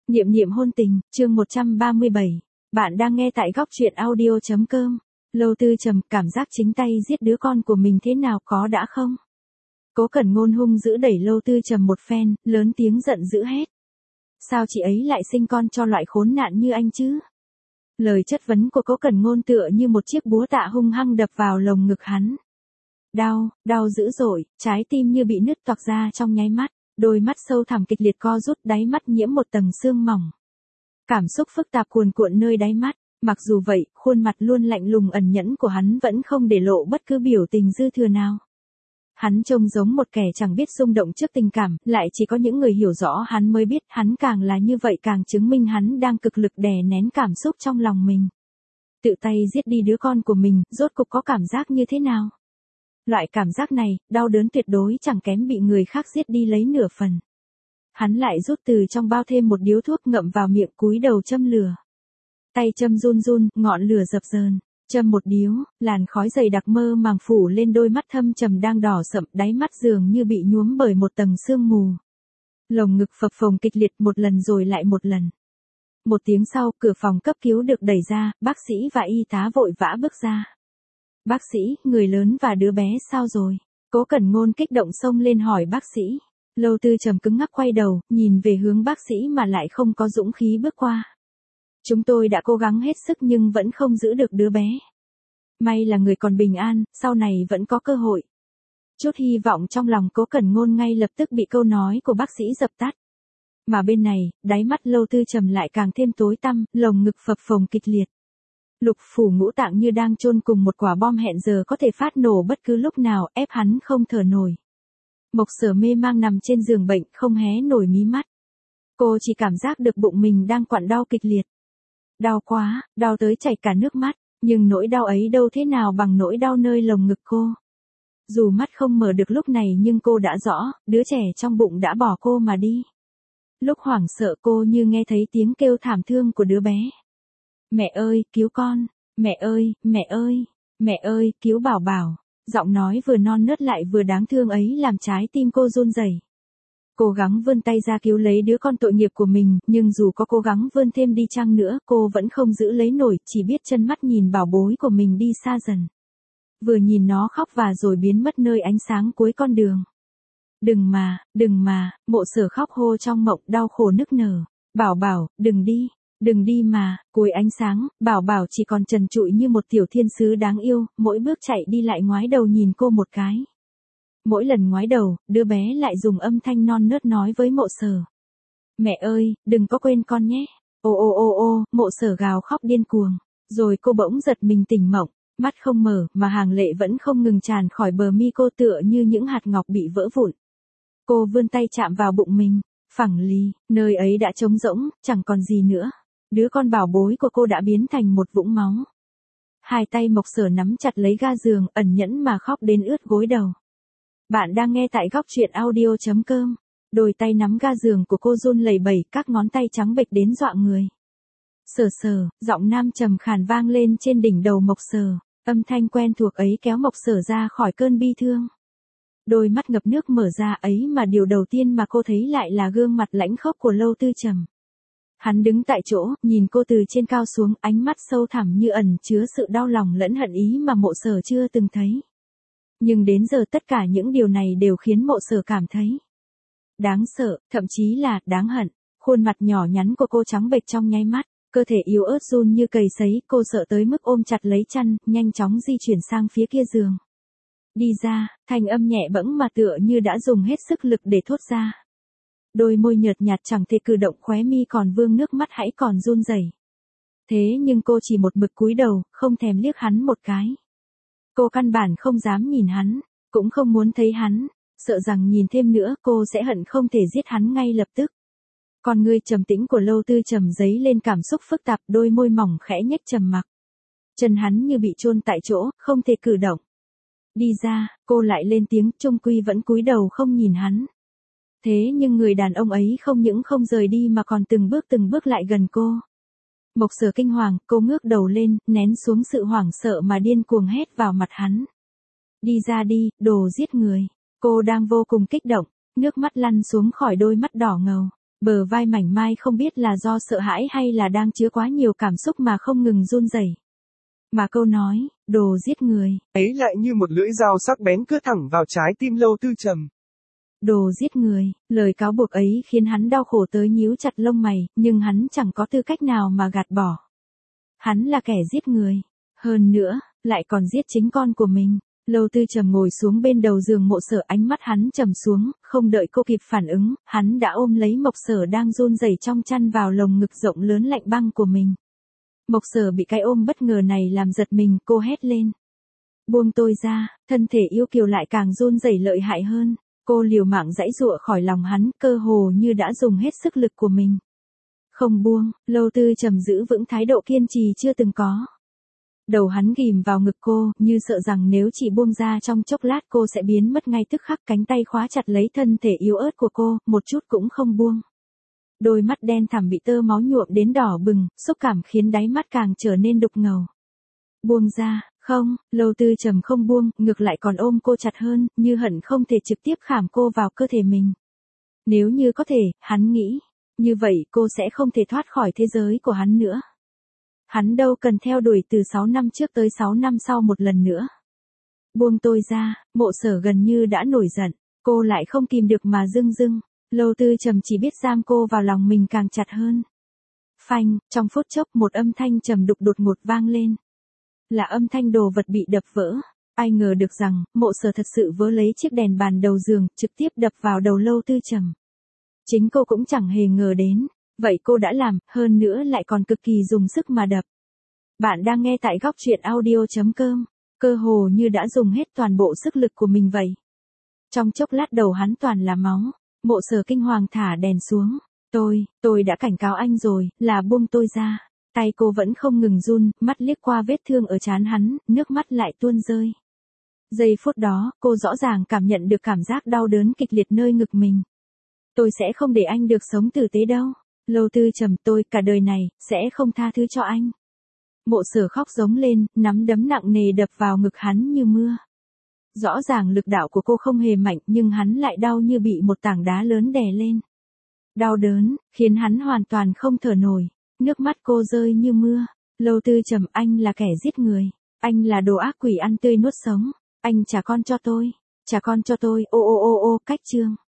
Niệm niệm hôn tình, chương 137. Bạn đang nghe tại góc truyện audio.com. Lâu Tư Trầm cảm giác chính tay giết đứa con của mình thế nào có đã không? Cố Cẩn Ngôn hung dữ đẩy Lâu Tư Trầm một phen, lớn tiếng giận dữ hét. Sao chị ấy lại sinh con cho loại khốn nạn như anh chứ? Lời chất vấn của Cố Cẩn Ngôn tựa như một chiếc búa tạ hung hăng đập vào lồng ngực hắn. Đau dữ dội, trái tim như bị nứt toạc ra trong nháy mắt. Đôi mắt sâu thẳm kịch liệt co rút, đáy mắt nhiễm một tầng sương mỏng. Cảm xúc phức tạp cuồn cuộn nơi đáy mắt, mặc dù vậy, khuôn mặt luôn lạnh lùng ẩn nhẫn của hắn vẫn không để lộ bất cứ biểu tình dư thừa nào. Hắn trông giống một kẻ chẳng biết rung động trước tình cảm, lại chỉ có những người hiểu rõ hắn mới biết hắn càng là như vậy càng chứng minh hắn đang cực lực đè nén cảm xúc trong lòng mình. Tự tay giết đi đứa con của mình, rốt cục có cảm giác như thế nào? Loại cảm giác này, đau đớn tuyệt đối chẳng kém bị người khác giết đi lấy nửa phần. Hắn lại rút từ trong bao thêm một điếu thuốc ngậm vào miệng cúi đầu châm lửa. Tay châm run run, ngọn lửa dập dờn. Châm một điếu, làn khói dày đặc mơ màng phủ lên đôi mắt thâm trầm đang đỏ sậm, đáy mắt dường như bị nhuốm bởi một tầng sương mù. Lồng ngực phập phồng kịch liệt một lần rồi lại một lần. Một tiếng sau, cửa phòng cấp cứu được đẩy ra, bác sĩ và y tá vội vã bước ra. Bác sĩ, người lớn và đứa bé sao rồi? Cố Cẩn Ngôn kích động xông lên hỏi bác sĩ. Lâu Tư Trầm cứng ngắc quay đầu, nhìn về hướng bác sĩ mà lại không có dũng khí bước qua. Chúng tôi đã cố gắng hết sức nhưng vẫn không giữ được đứa bé. May là người còn bình an, sau này vẫn có cơ hội. Chút hy vọng trong lòng Cố Cẩn Ngôn ngay lập tức bị câu nói của bác sĩ dập tắt. Mà bên này, đáy mắt Lâu Tư Trầm lại càng thêm tối tăm, lồng ngực phập phồng kịch liệt. Lục phủ ngũ tạng như đang chôn cùng một quả bom hẹn giờ có thể phát nổ bất cứ lúc nào, ép hắn không thở nổi. Mộc Sở mê mang nằm trên giường bệnh, không hé nổi mí mắt. Cô chỉ cảm giác được bụng mình đang quặn đau kịch liệt. Đau quá, đau tới chảy cả nước mắt, nhưng nỗi đau ấy đâu thế nào bằng nỗi đau nơi lồng ngực cô. Dù mắt không mở được lúc này nhưng cô đã rõ, đứa trẻ trong bụng đã bỏ cô mà đi. Lúc hoảng sợ cô như nghe thấy tiếng kêu thảm thương của đứa bé. Mẹ ơi, cứu con, mẹ ơi, mẹ ơi, mẹ ơi, cứu Bảo Bảo. Giọng nói vừa non nớt lại vừa đáng thương ấy làm trái tim cô run rẩy. Cố gắng vươn tay ra cứu lấy đứa con tội nghiệp của mình, nhưng dù có cố gắng vươn thêm đi chăng nữa, cô vẫn không giữ lấy nổi, chỉ biết chân mắt nhìn bảo bối của mình đi xa dần. Vừa nhìn nó khóc và rồi biến mất nơi ánh sáng cuối con đường. Đừng mà, Mộ Sở khóc hô trong mộng đau khổ nức nở. Bảo Bảo, đừng đi mà, cuối ánh sáng, Bảo Bảo chỉ còn trần trụi như một tiểu thiên sứ đáng yêu, mỗi bước chạy đi lại ngoái đầu nhìn cô một cái. Mỗi lần ngoái đầu, đứa bé lại dùng âm thanh non nớt nói với Mộ Sở. Mẹ ơi, đừng có quên con nhé. Ô, Mộ Sở gào khóc điên cuồng. Rồi cô bỗng giật mình tỉnh mộng, mắt không mở mà hàng lệ vẫn không ngừng tràn khỏi bờ mi cô tựa như những hạt ngọc bị vỡ vụn. Cô vươn tay chạm vào bụng mình, phẳng lì, nơi ấy đã trống rỗng, chẳng còn gì nữa. Đứa con bảo bối của cô đã biến thành một vũng máu. Hai tay Mộc Sở nắm chặt lấy ga giường, ẩn nhẫn mà khóc đến ướt gối đầu. Bạn đang nghe tại góc truyện audio.com. Đôi tay nắm ga giường của cô run lẩy bẩy, các ngón tay trắng bệch đến dọa người. Sở, giọng nam trầm khàn vang lên trên đỉnh đầu Mộc Sở. Âm thanh quen thuộc ấy kéo Mộc Sở ra khỏi cơn bi thương. Đôi mắt ngập nước mở ra ấy mà điều đầu tiên mà cô thấy lại là gương mặt lãnh khốc của Lâu Tư Trầm. Hắn đứng tại chỗ, nhìn cô từ trên cao xuống, ánh mắt sâu thẳm như ẩn chứa sự đau lòng lẫn hận ý mà Mộ Sở chưa từng thấy. Nhưng đến giờ tất cả những điều này đều khiến Mộ Sở cảm thấy đáng sợ, thậm chí là đáng hận. Khuôn mặt nhỏ nhắn của cô trắng bệch trong nháy mắt, cơ thể yếu ớt run như cầy sấy, cô sợ tới mức ôm chặt lấy chăn, nhanh chóng di chuyển sang phía kia giường. Đi ra, thanh âm nhẹ bẫng mà tựa như đã dùng hết sức lực để thốt ra. Đôi môi nhợt nhạt chẳng thể cử động, khóe mi còn vương nước mắt hãy còn run rẩy. Thế nhưng cô chỉ một mực cúi đầu, không thèm liếc hắn một cái. Cô căn bản không dám nhìn hắn, cũng không muốn thấy hắn, sợ rằng nhìn thêm nữa cô sẽ hận không thể giết hắn ngay lập tức. Con ngươi trầm tĩnh của Lâu Tư Trầm dấy lên cảm xúc phức tạp, đôi môi mỏng khẽ nhếch trầm mặc. Chân hắn như bị chôn tại chỗ, không thể cử động. Đi ra, cô lại lên tiếng, chung quy vẫn cúi đầu không nhìn hắn. Thế nhưng người đàn ông ấy không những không rời đi mà còn từng bước lại gần cô. Mộc Sở kinh hoàng, cô ngước đầu lên, nén xuống sự hoảng sợ mà điên cuồng hét vào mặt hắn. Đi ra đi, đồ giết người. Cô đang vô cùng kích động, nước mắt lăn xuống khỏi đôi mắt đỏ ngầu. Bờ vai mảnh mai không biết là do sợ hãi hay là đang chứa quá nhiều cảm xúc mà không ngừng run rẩy. Mà câu nói, đồ giết người, ấy lại như một lưỡi dao sắc bén cứa thẳng vào trái tim Lâu Tư Trầm. đồ giết người, lời cáo buộc ấy khiến hắn đau khổ tới nhíu chặt lông mày, nhưng hắn chẳng có tư cách nào mà gạt bỏ. Hắn là kẻ giết người, hơn nữa, lại còn giết chính con của mình. Lâu Tư Trầm ngồi xuống bên đầu giường Mộ Sở, ánh mắt hắn trầm xuống, không đợi cô kịp phản ứng, hắn đã ôm lấy Mộc Sở đang run rẩy trong chăn vào lồng ngực rộng lớn lạnh băng của mình. Mộc Sở bị cái ôm bất ngờ này làm giật mình, cô hét lên. Buông tôi ra, thân thể yêu kiều lại càng run rẩy lợi hại hơn. Cô liều mạng giãy giụa khỏi lòng hắn, cơ hồ như đã dùng hết sức lực của mình. Không buông, Lâu Tư Trầm giữ vững thái độ kiên trì chưa từng có. Đầu hắn ghim vào ngực cô, như sợ rằng nếu chỉ buông ra trong chốc lát cô sẽ biến mất ngay tức khắc. Cánh tay khóa chặt lấy thân thể yếu ớt của cô, một chút cũng không buông. Đôi mắt đen thẳm bị tơ máu nhuộm đến đỏ bừng, xúc cảm khiến đáy mắt càng trở nên đục ngầu. Buông ra, không, Lâu Tư Trầm không buông, ngược lại còn ôm cô chặt hơn, như hận không thể trực tiếp khảm cô vào cơ thể mình. Nếu như có thể, hắn nghĩ, như vậy cô sẽ không thể thoát khỏi thế giới của hắn nữa. Hắn đâu cần theo đuổi từ 6 năm trước tới 6 năm sau một lần nữa. Buông tôi ra, Mộ Sở gần như đã nổi giận, cô lại không kìm được mà rưng rưng. Lâu Tư Trầm chỉ biết giam cô vào lòng mình càng chặt hơn. Phanh, trong phút chốc một âm thanh trầm đục đột ngột vang lên. Là âm thanh đồ vật bị đập vỡ. Ai ngờ được rằng, Mộ Sở thật sự vớ lấy chiếc đèn bàn đầu giường, trực tiếp đập vào đầu Lâu Tư Trầm. Chính cô cũng chẳng hề ngờ đến. Vậy cô đã làm, hơn nữa lại còn cực kỳ dùng sức mà đập. Bạn đang nghe tại góc truyện audio.com. Cơ hồ như đã dùng hết toàn bộ sức lực của mình vậy. Trong chốc lát đầu hắn toàn là máu. Mộ Sở kinh hoàng thả đèn xuống. Tôi đã cảnh cáo anh rồi, là buông tôi ra. Tay cô vẫn không ngừng run, mắt liếc qua vết thương ở trán hắn, nước mắt lại tuôn rơi. Giây phút đó, cô rõ ràng cảm nhận được cảm giác đau đớn kịch liệt nơi ngực mình. Tôi sẽ không để anh được sống tử tế đâu. Lâu Tư Trầm, tôi cả đời này, sẽ không tha thứ cho anh. Mộ Sở khóc giống lên, nắm đấm nặng nề đập vào ngực hắn như mưa. Rõ ràng lực đạo của cô không hề mạnh nhưng hắn lại đau như bị một tảng đá lớn đè lên. Đau đớn, khiến hắn hoàn toàn không thở nổi. Nước mắt cô rơi như mưa. Lâu Tư Trầm, anh là kẻ giết người. Anh là đồ ác quỷ ăn tươi nuốt sống. Anh trả con cho tôi. Trả con cho tôi, ô ô ô ô, cách chương.